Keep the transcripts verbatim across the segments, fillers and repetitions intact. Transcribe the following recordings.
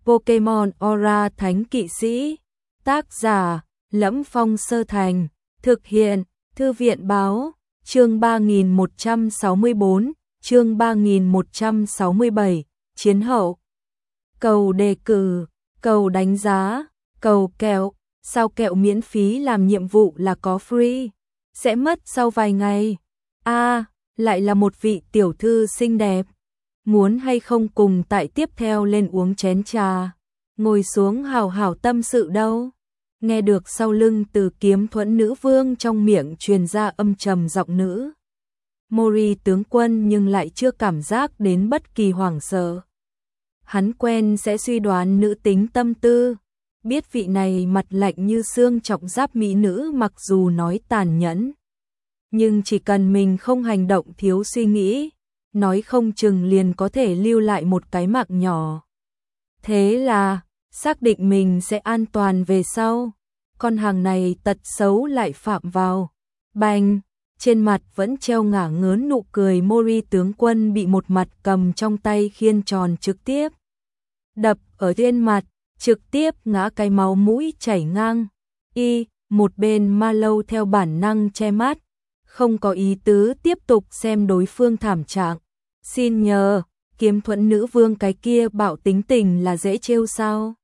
Pokemon Aura Thánh Kỵ Sĩ. Tác giả Lẫm Phong Sơ Thành. Thực hiện Thư viện Báo. Chương ba nghìn một trăm sáu mươi bốn, chương ba nghìn một trăm sáu mươi bảy, Chiến hậu. Cầu đề cử, cầu đánh giá, cầu kẹo. Sao kẹo miễn phí làm nhiệm vụ là có free? Sẽ mất sau vài ngày. A, à, lại là một vị tiểu thư xinh đẹp. Muốn hay không cùng tại tiếp theo lên uống chén trà, ngồi xuống hào hào tâm sự đâu. Nghe được sau lưng từ Kiếm Thuẫn nữ vương trong miệng truyền ra âm trầm giọng nữ. Mori tướng quân nhưng lại chưa cảm giác đến bất kỳ hoảng sợ. Hắn quen sẽ suy đoán nữ tính tâm tư, biết vị này mặt lạnh như xương trọng giáp mỹ nữ mặc dù nói tàn nhẫn, nhưng chỉ cần mình không hành động thiếu suy nghĩ, nói không chừng liền có thể lưu lại một cái mạng nhỏ. Thế là, xác định mình sẽ an toàn về sau, con hàng này tật xấu lại phạm vào. Bành, trên mặt vẫn treo ngả ngớn nụ cười Mori tướng quân bị một mặt cầm trong tay khiên tròn trực tiếp đập ở trên mặt, trực tiếp ngã cái máu mũi chảy ngang. Y, một bên Ma Lâu theo bản năng che mắt, không có ý tứ tiếp tục xem đối phương thảm trạng. Xin nhờ, Kiếm Thuẫn nữ vương cái kia bạo tính tình là dễ trêu sao?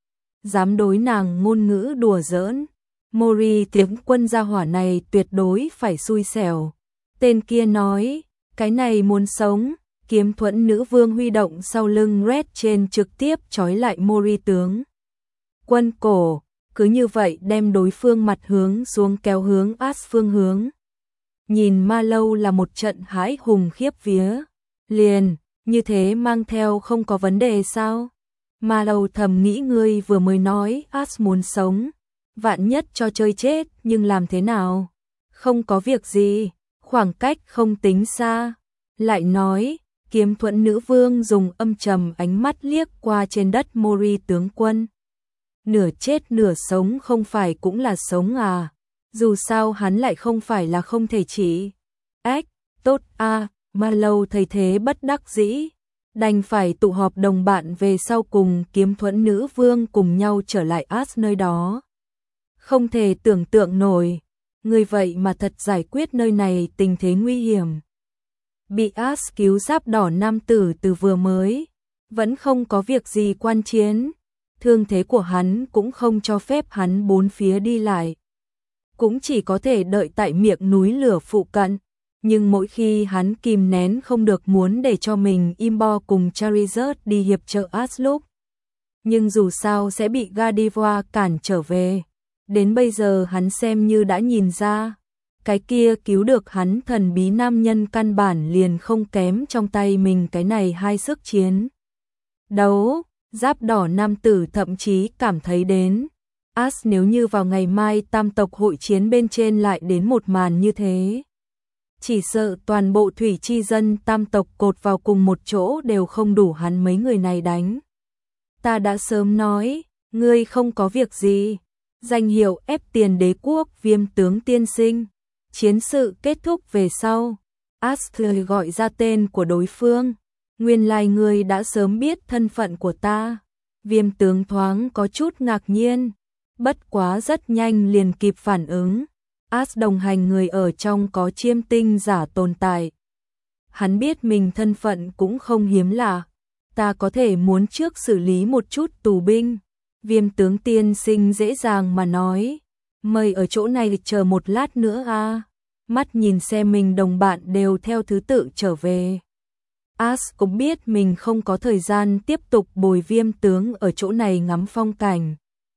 Dám đối nàng ngôn ngữ đùa giỡn. Mori tướng quân gia hỏa này tuyệt đối phải xui xẻo. Tên kia nói, cái này muốn sống. Kiếm Thuẫn nữ vương huy động sau lưng Red trên trực tiếp trói lại Mori tướng quân cổ, cứ như vậy đem đối phương mặt hướng xuống kéo hướng As phương hướng. Nhìn Ma Lâu là một trận hãi hùng khiếp vía. Liền, như thế mang theo không có vấn đề sao? Ma Lâu thầm nghĩ ngươi vừa mới nói As muốn sống, vạn nhất cho chơi chết, nhưng làm thế nào? Không có việc gì, khoảng cách không tính xa. Lại nói, Kiếm Thuẫn nữ vương dùng âm trầm ánh mắt liếc qua trên đất Mori tướng quân. Nửa chết nửa sống không phải cũng là sống à? Dù sao hắn lại không phải là không thể chỉ. Ếch, tốt a, à, Ma Lâu thấy thế bất đắc dĩ, đành phải tụ họp đồng bạn về sau cùng Kiếm Thuẫn nữ vương cùng nhau trở lại As nơi đó. Không thể tưởng tượng nổi, người vậy mà thật giải quyết nơi này tình thế nguy hiểm. Bị As cứu giáp đỏ nam tử từ vừa mới, vẫn không có việc gì quan chiến, thương thế của hắn cũng không cho phép hắn bốn phía đi lại. Cũng chỉ có thể đợi tại miệng núi lửa phụ cận, nhưng mỗi khi hắn kìm nén không được muốn để cho mình Imbo cùng Charizard đi hiệp trợ As lúc. Nhưng dù sao sẽ bị Gardevoir cản trở về. Đến bây giờ hắn xem như đã nhìn ra, cái kia cứu được hắn thần bí nam nhân căn bản liền không kém trong tay mình cái này hai sức chiến đấu. Giáp đỏ nam tử thậm chí cảm thấy đến, As nếu như vào ngày mai tam tộc hội chiến bên trên lại đến một màn như thế, chỉ sợ toàn bộ thủy chi dân tam tộc cột vào cùng một chỗ đều không đủ hắn mấy người này đánh. Ta đã sớm nói, ngươi không có việc gì. Danh hiệu ép tiền đế quốc Viêm tướng tiên sinh. Chiến sự kết thúc về sau, Ashley gọi ra tên của đối phương. Nguyên lai ngươi đã sớm biết thân phận của ta. Viêm tướng thoáng có chút ngạc nhiên, bất quá rất nhanh liền kịp phản ứng. As đồng hành người ở trong có chiêm tinh giả tồn tại. Hắn biết mình thân phận cũng không hiếm lạ. Ta có thể muốn trước xử lý một chút tù binh. Viêm tướng tiên sinh dễ dàng mà nói. Mời ở chỗ này chờ một lát nữa a. À. Mắt nhìn xem mình đồng bạn đều theo thứ tự trở về. As cũng biết mình không có thời gian tiếp tục bồi viêm tướng ở chỗ này ngắm phong cảnh.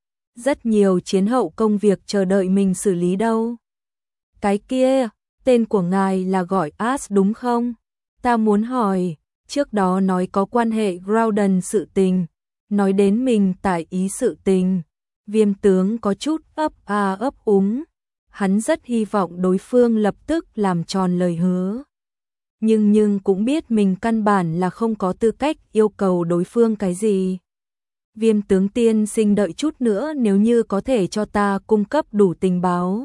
Rất nhiều chiến hậu công việc chờ đợi mình xử lý đâu. Cái kia, tên của ngài là gọi As đúng không? Ta muốn hỏi, trước đó nói có quan hệ Groudon sự tình, nói đến mình tại ý sự tình. Viêm tướng có chút ấp a ấp úng, hắn rất hy vọng đối phương lập tức làm tròn lời hứa. Nhưng nhưng cũng biết mình căn bản là không có tư cách yêu cầu đối phương cái gì. Viêm tướng tiên sinh đợi chút nữa, nếu như có thể cho ta cung cấp đủ tình báo,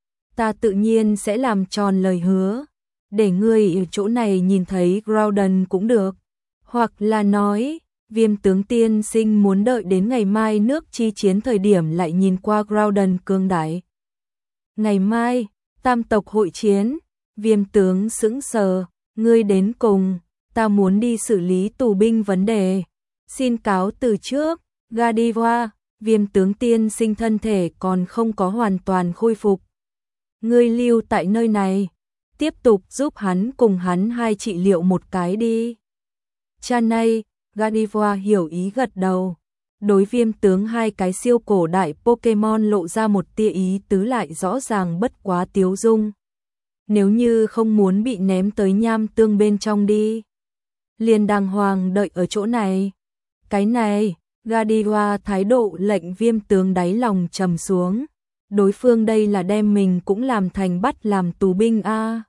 ta tự nhiên sẽ làm tròn lời hứa, để ngươi ở chỗ này nhìn thấy Groudon cũng được. Hoặc là nói, Viêm tướng tiên sinh muốn đợi đến ngày mai nước chi chiến thời điểm lại nhìn qua Groudon cương đại. Ngày mai, tam tộc hội chiến, Viêm tướng sững sờ, ngươi đến cùng, ta muốn đi xử lý tù binh vấn đề. Xin cáo từ trước, Gardevoir, Viêm tướng tiên sinh thân thể còn không có hoàn toàn khôi phục. Ngươi lưu tại nơi này, tiếp tục giúp hắn cùng hắn hai trị liệu một cái đi. Cha này, Gardevoir hiểu ý gật đầu. Đối Viêm tướng hai cái siêu cổ đại Pokemon lộ ra một tia ý tứ lại rõ ràng bất quá tiếu dung. Nếu như không muốn bị ném tới nham tương bên trong đi, liền đàng hoàng đợi ở chỗ này. Cái này, Gardevoir thái độ lệnh Viêm tướng đáy lòng trầm xuống. Đối phương đây là đem mình cũng làm thành bắt làm tù binh a.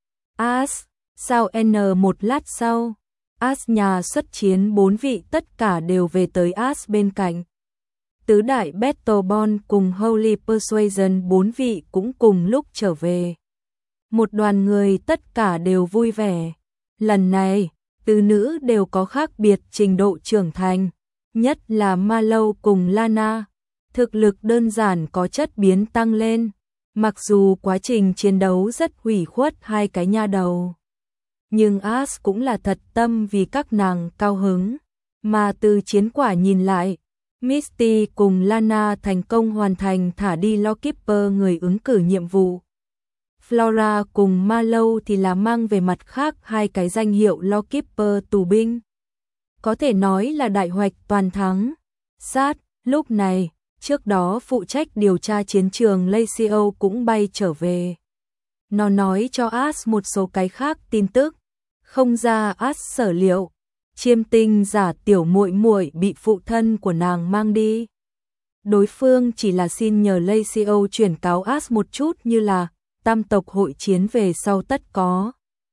As, sao N một lát sau, As nhà xuất chiến bốn vị tất cả đều về tới As bên cạnh. Tứ đại Battlebond cùng Holy Persuasion bốn vị cũng cùng lúc trở về. Một đoàn người tất cả đều vui vẻ. Lần này, tứ nữ đều có khác biệt trình độ trưởng thành, nhất là Mallow cùng Lana. Thực lực đơn giản có chất biến tăng lên, mặc dù quá trình chiến đấu rất hủy khuất hai cái nha đầu. Nhưng As cũng là thật tâm vì các nàng cao hứng, mà từ chiến quả nhìn lại, Misty cùng Lana thành công hoàn thành thả đi Lawkeeper người ứng cử nhiệm vụ. Flora cùng Mallow thì là mang về mặt khác hai cái danh hiệu Lawkeeper tù binh. Có thể nói là đại hoạch toàn thắng. Sát, lúc này, trước đó phụ trách điều tra chiến trường Lacio cũng bay trở về. Nó nói cho As một số cái khác tin tức. Không ra As sở liệu, chiêm tinh giả tiểu muội muội bị phụ thân của nàng mang đi. Đối phương chỉ là xin nhờ Lacio chuyển cáo As một chút như là tam tộc hội chiến về sau tất có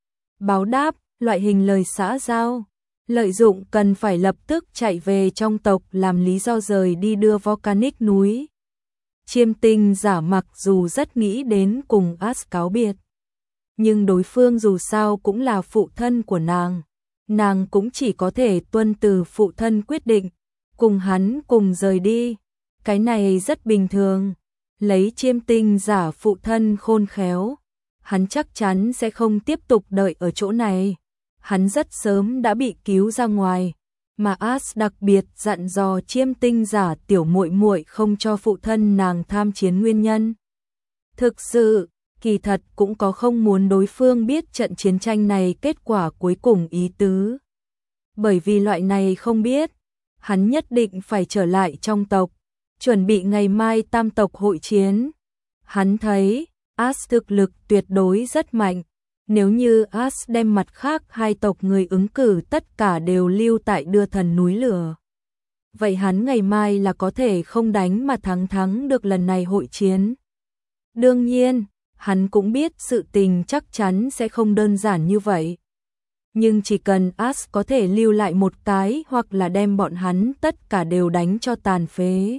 báo đáp, loại hình lời xã giao. Lợi dụng cần phải lập tức chạy về trong tộc làm lý do rời đi đưa Volcanic núi. Chiêm tinh giả mặc dù rất nghĩ đến cùng As cáo biệt, nhưng đối phương dù sao cũng là phụ thân của nàng. Nàng cũng chỉ có thể tuân từ phụ thân quyết định, cùng hắn cùng rời đi. Cái này rất bình thường. Lấy chiêm tinh giả phụ thân khôn khéo, hắn chắc chắn sẽ không tiếp tục đợi ở chỗ này. Hắn rất sớm đã bị cứu ra ngoài, mà As đặc biệt dặn dò chiêm tinh giả tiểu muội muội không cho phụ thân nàng tham chiến nguyên nhân. Thực sự, kỳ thật cũng có không muốn đối phương biết trận chiến tranh này kết quả cuối cùng ý tứ. Bởi vì loại này không biết, hắn nhất định phải trở lại trong tộc, chuẩn bị ngày mai tam tộc hội chiến. Hắn thấy, As thực lực tuyệt đối rất mạnh. Nếu như As đem mặt khác hai tộc người ứng cử tất cả đều lưu tại đưa thần núi lửa, vậy hắn ngày mai là có thể không đánh mà thắng thắng được lần này hội chiến. Đương nhiên, hắn cũng biết sự tình chắc chắn sẽ không đơn giản như vậy. Nhưng chỉ cần As có thể lưu lại một cái hoặc là đem bọn hắn tất cả đều đánh cho tàn phế,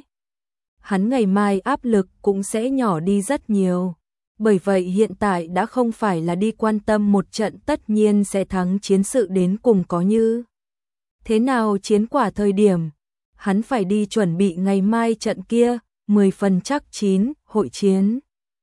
hắn ngày mai áp lực cũng sẽ nhỏ đi rất nhiều. Bởi vậy hiện tại đã không phải là đi quan tâm một trận tất nhiên sẽ thắng chiến sự đến cùng có như thế nào chiến quả thời điểm. Hắn phải đi chuẩn bị ngày mai trận kia, mười phần chắc chín, hội chiến.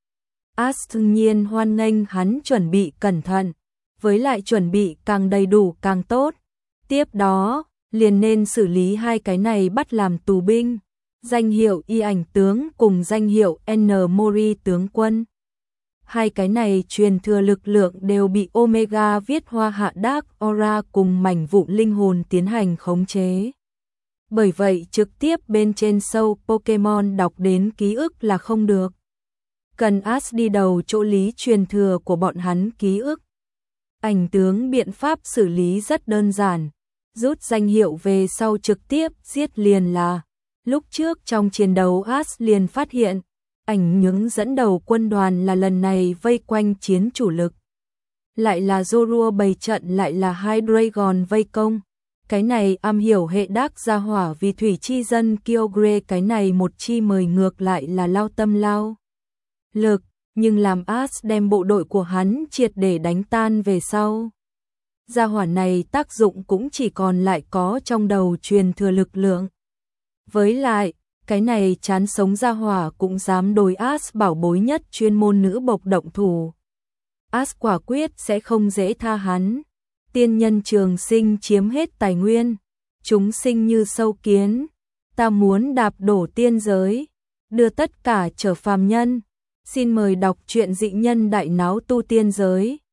As đương nhiên hoan nghênh hắn chuẩn bị cẩn thận, với lại chuẩn bị càng đầy đủ càng tốt. Tiếp đó, liền nên xử lý hai cái này bắt làm tù binh, danh hiệu y ảnh tướng cùng danh hiệu N Mori tướng quân. Hai cái này truyền thừa lực lượng đều bị Omega viết hoa hạ Dark Aura cùng mảnh vụn linh hồn tiến hành khống chế. Bởi vậy trực tiếp bên trên sâu Pokemon đọc đến ký ức là không được. Cần As đi đầu chỗ lý truyền thừa của bọn hắn ký ức. Ảnh tướng biện pháp xử lý rất đơn giản. Rút danh hiệu về sau trực tiếp giết liền là. Lúc trước trong chiến đấu As liền phát hiện. Ảnh những dẫn đầu quân đoàn là lần này vây quanh chiến chủ lực. Lại là Zorua bày trận lại là Hydreigon vây công. Cái này am hiểu hệ đác gia hỏa vì thủy chi dân Kyogre cái này một chi mời ngược lại là lao tâm lao lực, nhưng làm As đem bộ đội của hắn triệt để đánh tan về sau. gia hỏa này tác dụng cũng chỉ còn lại có trong đầu truyền thừa lực lượng. Với lại, cái này chán sống gia hỏa cũng dám đối As bảo bối nhất chuyên môn nữ bộc động thủ. As quả quyết sẽ không dễ tha hắn. Tiên nhân trường sinh chiếm hết tài nguyên, chúng sinh như sâu kiến, ta muốn đạp đổ tiên giới, đưa tất cả trở phàm nhân. Xin mời đọc truyện Dị Nhân Đại Náo Tu Tiên Giới.